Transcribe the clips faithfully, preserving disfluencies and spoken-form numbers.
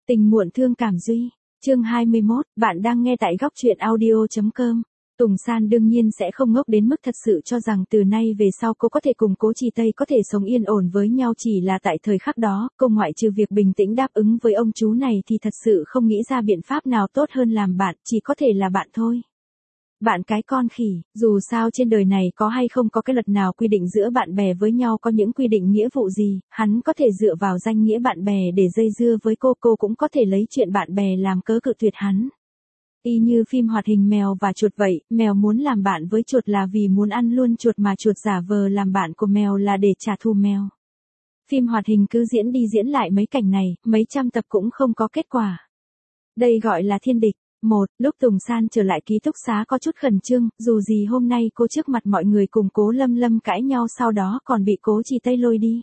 Tình muộn thương cảm duy. Chương hai mươi mốt, bạn đang nghe tại góc truyện audio chấm com. Tùng San đương nhiên sẽ không ngốc đến mức thật sự cho rằng từ nay về sau cô có thể cùng Cố Trì Tây có thể sống yên ổn với nhau, chỉ là tại thời khắc đó, cô ngoại trừ việc bình tĩnh đáp ứng với ông chú này thì thật sự không nghĩ ra biện pháp nào tốt hơn làm bạn, chỉ có thể là bạn thôi. Bạn cái con khỉ, dù sao trên đời này có hay không có cái luật nào quy định giữa bạn bè với nhau có những quy định nghĩa vụ gì, hắn có thể dựa vào danh nghĩa bạn bè để dây dưa với cô, cô cũng có thể lấy chuyện bạn bè làm cớ cự tuyệt hắn. Y như phim hoạt hình mèo và chuột vậy, mèo muốn làm bạn với chuột là vì muốn ăn luôn chuột mà chuột giả vờ làm bạn của mèo là để trả thù mèo. Phim hoạt hình cứ diễn đi diễn lại mấy cảnh này, mấy trăm tập cũng không có kết quả. Đây gọi là thiên địch. Một, lúc Tùng San trở lại ký túc xá có chút khẩn trương, dù gì hôm nay cô trước mặt mọi người cùng Cố Lâm Lâm cãi nhau, sau đó còn bị Cố Trì Tây lôi đi.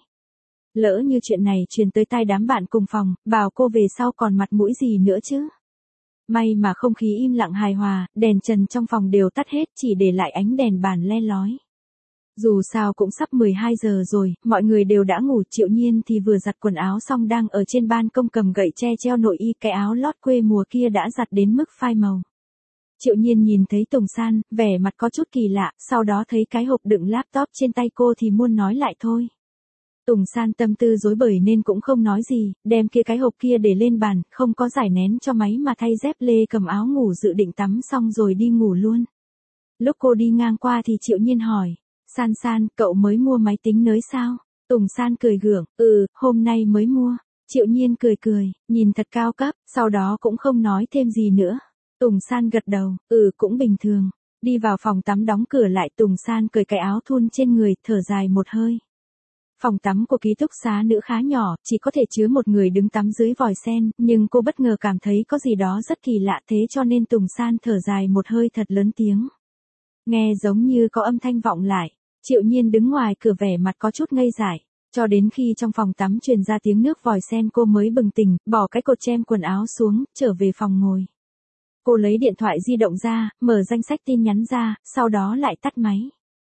Lỡ như chuyện này truyền tới tai đám bạn cùng phòng, bảo cô về sau còn mặt mũi gì nữa chứ. May mà không khí im lặng hài hòa, đèn trần trong phòng đều tắt hết, chỉ để lại ánh đèn bàn le lói. Dù sao cũng sắp mười hai giờ rồi, mọi người đều đã ngủ. Triệu Nhiên thì vừa giặt quần áo xong đang ở trên ban công cầm gậy tre treo nội y, cái áo lót quê mùa kia đã giặt đến mức phai màu. Triệu Nhiên nhìn thấy Tùng San, vẻ mặt có chút kỳ lạ, sau đó thấy cái hộp đựng laptop trên tay cô thì muốn nói lại thôi. Tùng San tâm tư rối bời nên cũng không nói gì, đem kia cái hộp kia để lên bàn, không có giải nén cho máy mà thay dép lê cầm áo ngủ dự định tắm xong rồi đi ngủ luôn. Lúc cô đi ngang qua thì Triệu Nhiên hỏi. San San, cậu mới mua máy tính mới sao? Tùng San cười gượng, ừ, hôm nay mới mua. Triệu Nhiên cười cười, nhìn thật cao cấp, sau đó cũng không nói thêm gì nữa. Tùng San gật đầu, ừ, cũng bình thường. Đi vào phòng tắm đóng cửa lại, Tùng San cởi cái áo thun trên người, thở dài một hơi. Phòng tắm của ký túc xá nữ khá nhỏ, chỉ có thể chứa một người đứng tắm dưới vòi sen, nhưng cô bất ngờ cảm thấy có gì đó rất kỳ lạ, thế cho nên Tùng San thở dài một hơi thật lớn tiếng. Nghe giống như có âm thanh vọng lại. Triệu Nhiên đứng ngoài cửa vẻ mặt có chút ngây dại, cho đến khi trong phòng tắm truyền ra tiếng nước vòi sen cô mới bừng tỉnh, bỏ cái cột chem quần áo xuống, trở về phòng ngồi. Cô lấy điện thoại di động ra, mở danh sách tin nhắn ra, sau đó lại tắt máy.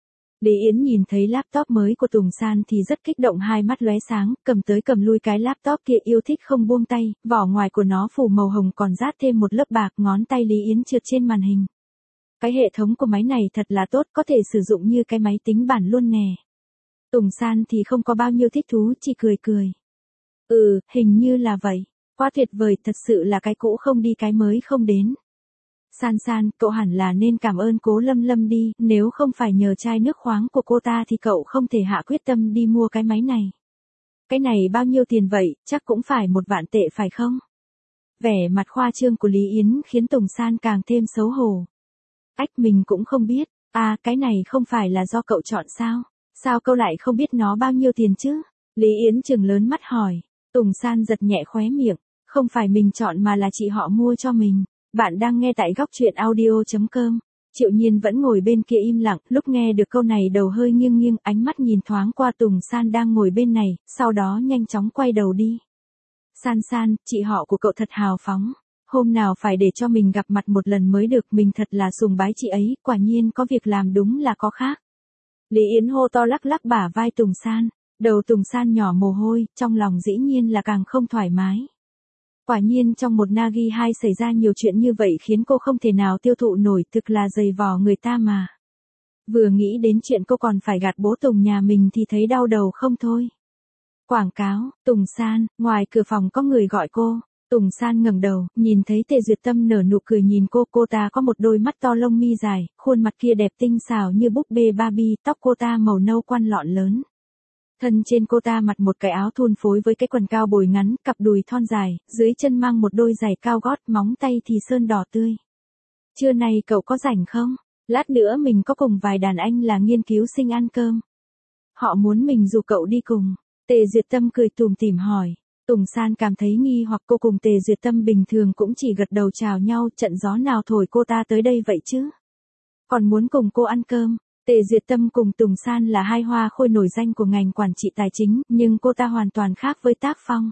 Lý Yến nhìn thấy laptop mới của Tùng San thì rất kích động, hai mắt lóe sáng, cầm tới cầm lui cái laptop kia yêu thích không buông tay, vỏ ngoài của nó phủ màu hồng còn rát thêm một lớp bạc, ngón tay Lý Yến trượt trên màn hình. Cái hệ thống của máy này thật là tốt, có thể sử dụng như cái máy tính bản luôn nè. Tùng San thì không có bao nhiêu thích thú, chỉ cười cười. Ừ, hình như là vậy. Quá tuyệt vời, thật sự là cái cũ không đi cái mới không đến. San San, cậu hẳn là nên cảm ơn Cố Lâm Lâm đi, nếu không phải nhờ chai nước khoáng của cô ta thì cậu không thể hạ quyết tâm đi mua cái máy này. Cái này bao nhiêu tiền vậy, chắc cũng phải một vạn tệ phải không? Vẻ mặt khoa trương của Lý Yến khiến Tùng San càng thêm xấu hổ. Ách, mình cũng không biết, à cái này không phải là do cậu chọn sao? Sao cậu lại không biết nó bao nhiêu tiền chứ? Lý Yến trừng lớn mắt hỏi. Tùng San giật nhẹ khóe miệng, không phải mình chọn mà là chị họ mua cho mình. Bạn đang nghe tại góc truyện audio chấm com. Triệu Nhiên vẫn ngồi bên kia im lặng, lúc nghe được câu này đầu hơi nghiêng nghiêng, ánh mắt nhìn thoáng qua Tùng San đang ngồi bên này, sau đó nhanh chóng quay đầu đi. San San, chị họ của cậu thật hào phóng. Hôm nào phải để cho mình gặp mặt một lần mới được, mình thật là sùng bái chị ấy, quả nhiên có việc làm đúng là có khác. Lý Yến hô to lắc lắc bả vai Tùng San, đầu Tùng San nhỏ mồ hôi, trong lòng dĩ nhiên là càng không thoải mái. Quả nhiên trong một Nagi hai xảy ra nhiều chuyện như vậy khiến cô không thể nào tiêu thụ nổi, thực là dày vò người ta mà. Vừa nghĩ đến chuyện cô còn phải gạt bố Tùng nhà mình thì thấy đau đầu không thôi. Quảng cáo, Tùng San, ngoài cửa phòng có người gọi cô. Tùng San ngẩng đầu, nhìn thấy Tề Duyệt Tâm nở nụ cười nhìn cô, cô ta có một đôi mắt to lông mi dài, khuôn mặt kia đẹp tinh xảo như búp bê Barbie, tóc cô ta màu nâu quăn lọn lớn. Thân trên cô ta mặc một cái áo thun phối với cái quần cao bồi ngắn, cặp đùi thon dài, dưới chân mang một đôi giày cao gót, móng tay thì sơn đỏ tươi. Trưa nay cậu có rảnh không? Lát nữa mình có cùng vài đàn anh là nghiên cứu sinh ăn cơm. Họ muốn mình dù cậu đi cùng. Tề Duyệt Tâm cười tủm tỉm hỏi. Tùng San cảm thấy nghi hoặc, cô cùng Tề Duyệt Tâm bình thường cũng chỉ gật đầu chào nhau, trận gió nào thổi cô ta tới đây vậy chứ? Còn muốn cùng cô ăn cơm. Tề Duyệt Tâm cùng Tùng San là hai hoa khôi nổi danh của ngành quản trị tài chính, nhưng cô ta hoàn toàn khác với tác phong.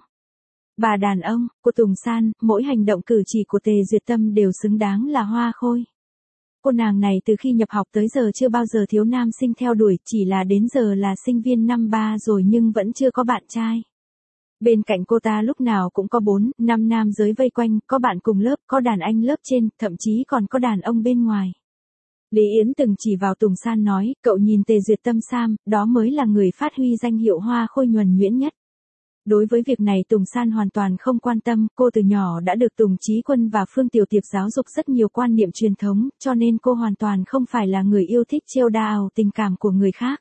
Bà đàn ông của Tùng San, mỗi hành động cử chỉ của Tề Duyệt Tâm đều xứng đáng là hoa khôi. Cô nàng này từ khi nhập học tới giờ chưa bao giờ thiếu nam sinh theo đuổi, chỉ là đến giờ là sinh viên năm ba rồi nhưng vẫn chưa có bạn trai. Bên cạnh cô ta lúc nào cũng có bốn, năm nam giới vây quanh, có bạn cùng lớp, có đàn anh lớp trên, thậm chí còn có đàn ông bên ngoài. Lý Yến từng chỉ vào Tùng San nói, cậu nhìn Tề Duyệt Tâm Sam, đó mới là người phát huy danh hiệu hoa khôi nhuần nhuyễn nhất. Đối với việc này Tùng San hoàn toàn không quan tâm, cô từ nhỏ đã được Tùng Chí Quân và Phương Tiểu Tiệp giáo dục rất nhiều quan niệm truyền thống, cho nên cô hoàn toàn không phải là người yêu thích trêu đào tình cảm của người khác.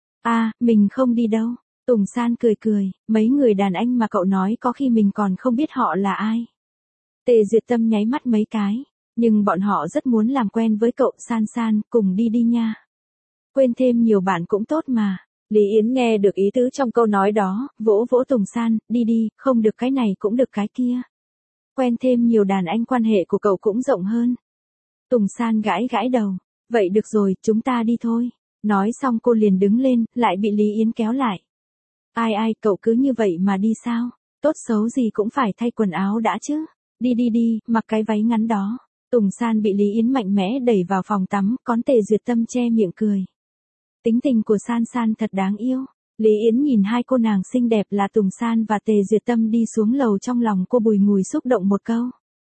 À, mình không đi đâu. Tùng San cười cười, mấy người đàn anh mà cậu nói có khi mình còn không biết họ là ai. Tề Duyệt Tâm nháy mắt mấy cái, nhưng bọn họ rất muốn làm quen với cậu. San San, cùng đi đi nha. Quên thêm nhiều bạn cũng tốt mà. Lý Yến nghe được ý tứ trong câu nói đó, vỗ vỗ Tùng San, đi đi, không được cái này cũng được cái kia. Quen thêm nhiều đàn anh quan hệ của cậu cũng rộng hơn. Tùng San gãi gãi đầu, vậy được rồi, chúng ta đi thôi. Nói xong cô liền đứng lên, lại bị Lý Yến kéo lại. Ai ai, cậu cứ như vậy mà đi sao? Tốt xấu gì cũng phải thay quần áo đã chứ. Đi đi đi, mặc cái váy ngắn đó. Tùng San bị Lý Yến mạnh mẽ đẩy vào phòng tắm, còn Tề Duyệt Tâm che miệng cười. Tính tình của San San thật đáng yêu. Lý Yến nhìn hai cô nàng xinh đẹp là Tùng San và Tề Duyệt Tâm đi xuống lầu, trong lòng cô bùi ngùi xúc động một câu.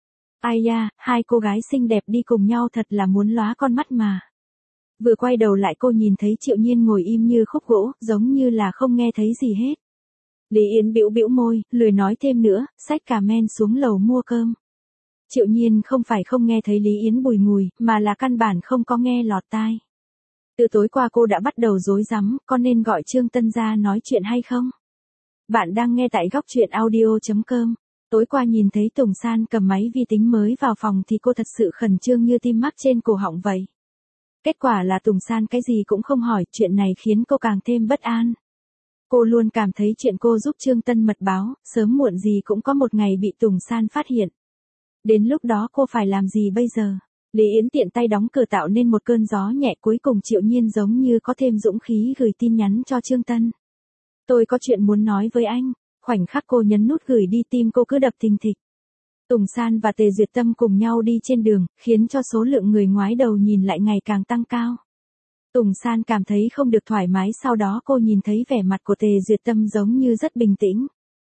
Ai da, hai cô gái xinh đẹp đi cùng nhau thật là muốn lóa con mắt mà. Vừa quay đầu lại cô nhìn thấy Triệu Nhiên ngồi im như khúc gỗ, giống như là không nghe thấy gì hết. Lý Yến bĩu bĩu môi, lười nói thêm nữa, xách cả men xuống lầu mua cơm. Triệu Nhiên không phải không nghe thấy Lý Yến bùi ngùi, mà là căn bản không có nghe lọt tai. Từ tối qua cô đã bắt đầu rối rắm, có nên gọi Trương Tân ra nói chuyện hay không? Bạn đang nghe tại góc truyện audio chấm com. Tối qua nhìn thấy Tùng San cầm máy vi tính mới vào phòng thì cô thật sự khẩn trương như tim mắc trên cổ họng vậy. Kết quả là Tùng San cái gì cũng không hỏi, chuyện này khiến cô càng thêm bất an. Cô luôn cảm thấy chuyện cô giúp Trương Tân mật báo, sớm muộn gì cũng có một ngày bị Tùng San phát hiện. Đến lúc đó cô phải làm gì bây giờ? Lý Yến tiện tay đóng cửa tạo nên một cơn gió nhẹ, cuối cùng Triệu Nhiên giống như có thêm dũng khí gửi tin nhắn cho Trương Tân. Tôi có chuyện muốn nói với anh. Khoảnh khắc cô nhấn nút gửi đi, tim cô cứ đập thình thịch. Tùng San và Tề Duyệt Tâm cùng nhau đi trên đường, khiến cho số lượng người ngoái đầu nhìn lại ngày càng tăng cao. Tùng San cảm thấy không được thoải mái, sau đó cô nhìn thấy vẻ mặt của Tề Duyệt Tâm giống như rất bình tĩnh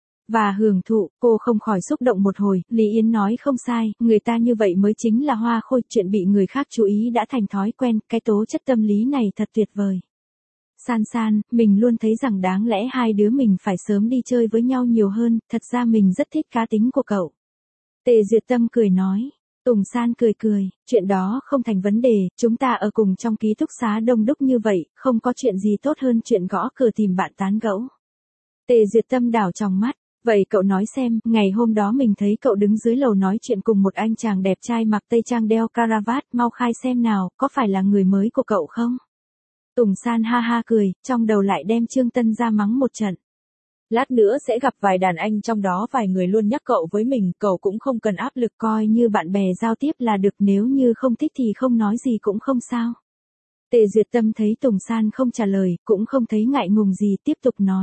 và hưởng thụ, cô không khỏi xúc động một hồi. Lý Yến nói không sai, người ta như vậy mới chính là hoa khôi, chuyện bị người khác chú ý đã thành thói quen, cái tố chất tâm lý này thật tuyệt vời. San San, mình luôn thấy rằng đáng lẽ hai đứa mình phải sớm đi chơi với nhau nhiều hơn, thật ra mình rất thích cá tính của cậu. Tề Duyệt Tâm cười nói. Tùng San cười cười, chuyện đó không thành vấn đề, chúng ta ở cùng trong ký túc xá đông đúc như vậy, không có chuyện gì tốt hơn chuyện gõ cửa tìm bạn tán gẫu. Tề Duyệt Tâm đảo tròng mắt, vậy cậu nói xem, ngày hôm đó mình thấy cậu đứng dưới lầu nói chuyện cùng một anh chàng đẹp trai mặc tây trang đeo caravat, mau khai xem nào, có phải là người mới của cậu không? Tùng San ha ha cười, trong đầu lại đem Trương Tân ra mắng một trận. Lát nữa sẽ gặp vài đàn anh, trong đó vài người luôn nhắc cậu với mình, cậu cũng không cần áp lực, coi như bạn bè giao tiếp là được, nếu như không thích thì không nói gì cũng không sao. Tề Duyệt Tâm thấy Tùng San không trả lời, cũng không thấy ngại ngùng gì, tiếp tục nói.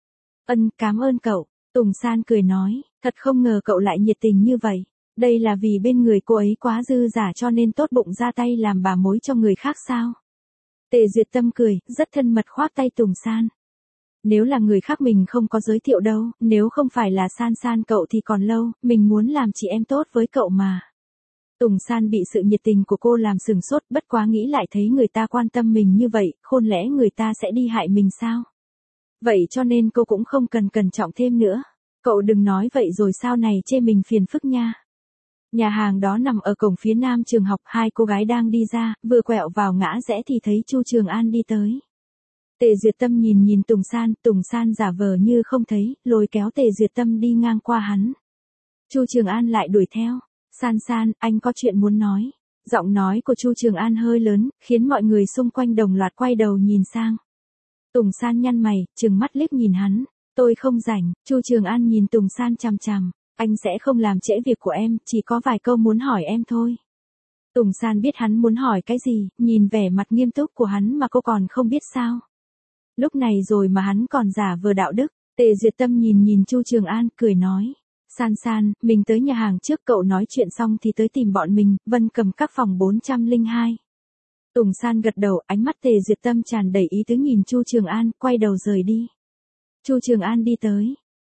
Ân, cảm ơn cậu. Tùng San cười nói, thật không ngờ cậu lại nhiệt tình như vậy. Đây là vì bên người cô ấy quá dư giả cho nên tốt bụng ra tay làm bà mối cho người khác sao? Tề Duyệt Tâm cười, rất thân mật khoác tay Tùng San. Nếu là người khác mình không có giới thiệu đâu, nếu không phải là San San cậu thì còn lâu, mình muốn làm chị em tốt với cậu mà. Tùng San bị sự nhiệt tình của cô làm sừng sốt, bất quá nghĩ lại thấy người ta quan tâm mình như vậy, khôn lẽ người ta sẽ đi hại mình sao? Vậy cho nên cô cũng không cần cẩn trọng thêm nữa. Cậu đừng nói vậy rồi sau này chê mình phiền phức nha. Nhà hàng đó nằm ở cổng phía nam trường học, hai cô gái đang đi ra, vừa quẹo vào ngã rẽ thì thấy Chu Trường An đi tới. Tề Duyệt Tâm nhìn nhìn Tùng San, Tùng San giả vờ như không thấy, lôi kéo Tề Duyệt Tâm đi ngang qua hắn. Chu Trường An lại đuổi theo. San San, anh có chuyện muốn nói. Giọng nói của Chu Trường An hơi lớn, khiến mọi người xung quanh đồng loạt quay đầu nhìn sang. Tùng San nhăn mày, trừng mắt liếc nhìn hắn. Tôi không rảnh. Chu Trường An nhìn Tùng San chằm chằm. Anh sẽ không làm trễ việc của em, chỉ có vài câu muốn hỏi em thôi. Tùng San biết hắn muốn hỏi cái gì, nhìn vẻ mặt nghiêm túc của hắn mà cô còn không biết sao. Lúc này rồi mà hắn còn giả vờ đạo đức. Tề Duyệt Tâm nhìn nhìn Chu Trường An, cười nói. San San, mình tới nhà hàng trước, cậu nói chuyện xong thì tới tìm bọn mình, Vân Cầm các phòng bốn trăm lẻ hai. Tùng San gật đầu, ánh mắt Tề Duyệt Tâm tràn đầy ý tứ nhìn Chu Trường An, quay đầu rời đi. Chu Trường An đi tới.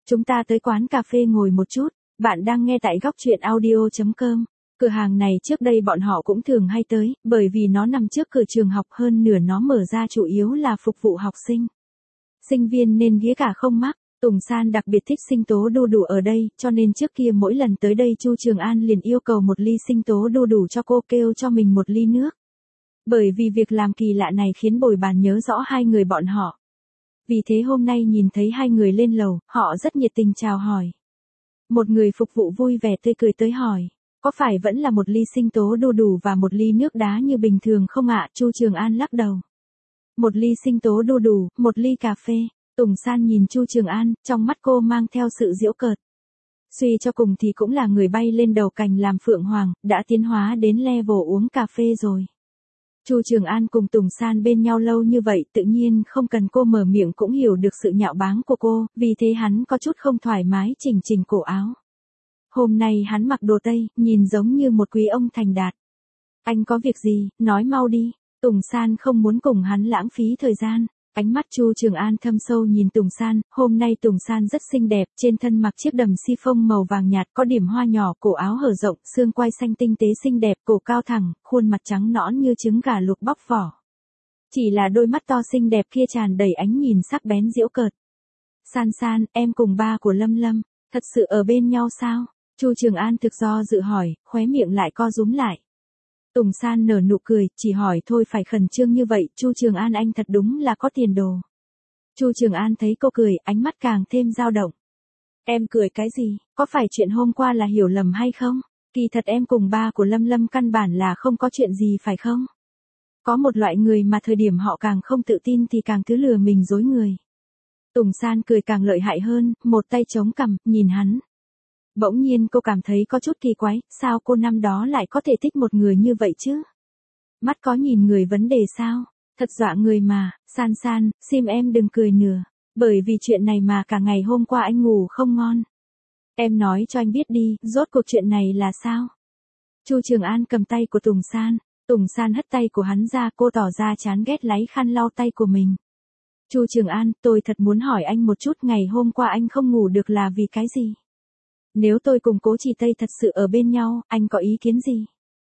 Chúng ta tới quán cà phê ngồi một chút, bạn đang nghe tại góc truyện audio.com. Cửa hàng này trước đây bọn họ cũng thường hay tới, bởi vì nó nằm trước cửa trường học, hơn nửa nó mở ra chủ yếu là phục vụ học sinh. Sinh viên nên ghế cả không mắc. Tùng San đặc biệt thích sinh tố đu đủ ở đây, cho nên trước kia mỗi lần tới đây Chu Trường An liền yêu cầu một ly sinh tố đu đủ cho cô, kêu cho mình một ly nước. Bởi vì việc làm kỳ lạ này khiến bồi bàn nhớ rõ hai người bọn họ. Vì thế hôm nay nhìn thấy hai người lên lầu, họ rất nhiệt tình chào hỏi. Một người phục vụ vui vẻ tươi cười tới hỏi, có phải vẫn là một ly sinh tố đu đủ và một ly nước đá như bình thường không ạ? Chu Trường An lắc đầu. Một ly sinh tố đu đủ, một ly cà phê. Tùng San nhìn Chu Trường An, trong mắt cô mang theo sự giễu cợt. Suy cho cùng thì cũng là người bay lên đầu cành làm phượng hoàng, đã tiến hóa đến level uống cà phê rồi. Chu Trường An cùng Tùng San bên nhau lâu như vậy, tự nhiên không cần cô mở miệng cũng hiểu được sự nhạo báng của cô, vì thế hắn có chút không thoải mái chỉnh chỉnh cổ áo. Hôm nay hắn mặc đồ tây, nhìn giống như một quý ông thành đạt. Anh có việc gì, nói mau đi. Tùng San không muốn cùng hắn lãng phí thời gian. Ánh mắt Chu Trường An thâm sâu nhìn Tùng San, hôm nay Tùng San rất xinh đẹp, trên thân mặc chiếc đầm si phông màu vàng nhạt có điểm hoa nhỏ, cổ áo hở rộng, xương quai xanh tinh tế xinh đẹp, cổ cao thẳng, khuôn mặt trắng nõn như trứng gà luộc bóc vỏ. Chỉ là đôi mắt to xinh đẹp kia tràn đầy ánh nhìn sắc bén giễu cợt. San San, em cùng ba của Lâm Lâm, thật sự ở bên nhau sao? Chu Trường An thực do dự hỏi, khóe miệng lại co rúm lại. Tùng San nở nụ cười, chỉ hỏi thôi phải khẩn trương như vậy, Chu Trường An anh thật đúng là có tiền đồ. Chu Trường An thấy cô cười, ánh mắt càng thêm dao động. Em cười cái gì, có phải chuyện hôm qua là hiểu lầm hay không? Kỳ thật em cùng ba của Lâm Lâm căn bản là không có chuyện gì phải không? Có một loại người mà thời điểm họ càng không tự tin thì càng cứ lừa mình dối người. Tùng San cười càng lợi hại hơn, một tay chống cằm, nhìn hắn. Bỗng nhiên cô cảm thấy có chút kỳ quái, sao cô năm đó lại có thể thích một người như vậy chứ? Mắt có nhìn người vấn đề sao? Thật dọa người mà. San San, xin em đừng cười nữa. Bởi vì chuyện này mà cả ngày hôm qua anh ngủ không ngon. Em nói cho anh biết đi, rốt cuộc chuyện này là sao? Chu Trường An cầm tay của Tùng San. Tùng San hất tay của hắn ra, cô tỏ ra chán ghét lấy khăn lau tay của mình. Chu Trường An, tôi thật muốn hỏi anh một chút, ngày hôm qua anh không ngủ được là vì cái gì? Nếu tôi cùng Cố Chỉ Tây thật sự ở bên nhau, anh có ý kiến gì?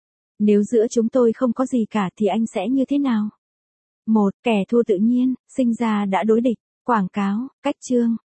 Nếu giữa chúng tôi không có gì cả thì anh sẽ như thế nào? Một, kẻ thua tự nhiên, sinh ra đã đối địch. Quảng cáo, cách chương.